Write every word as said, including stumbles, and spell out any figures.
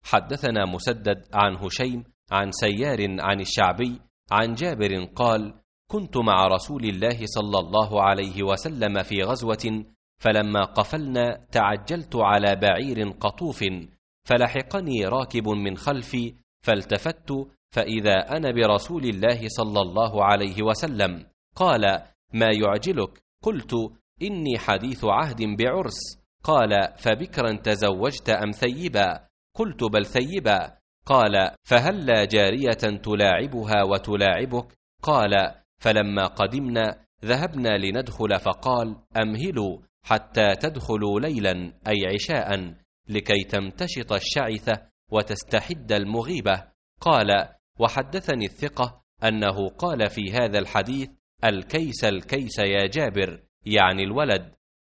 حدثنا مسدد عن هشيم عن سيار عن الشعبي عن جابر قال: كنت مع رسول الله صلى الله عليه وسلم في غزوة، فلما قفلنا تعجلت على بعير قطوف، فلحقني راكب من خلفي، فالتفت فإذا أنا برسول الله صلى الله عليه وسلم. قال: ما يعجلك؟ قلت: إني حديث عهد بعرس. قال: فبكرا تزوجت أم ثيبا؟ قلت: بل ثيبا. قال: فهلا جارية تلاعبها وتلاعبك؟ قال: فلما قدمنا ذهبنا لندخل، فقال: أمهلوا حتى تدخلوا ليلا أي عشاء، لكي تمتشط الشعثة وتستحد المغيبة. قال: وحدثني الثقة أنه قال في هذا الحديث: الكيس الكيس يا جابر، يعني الولد،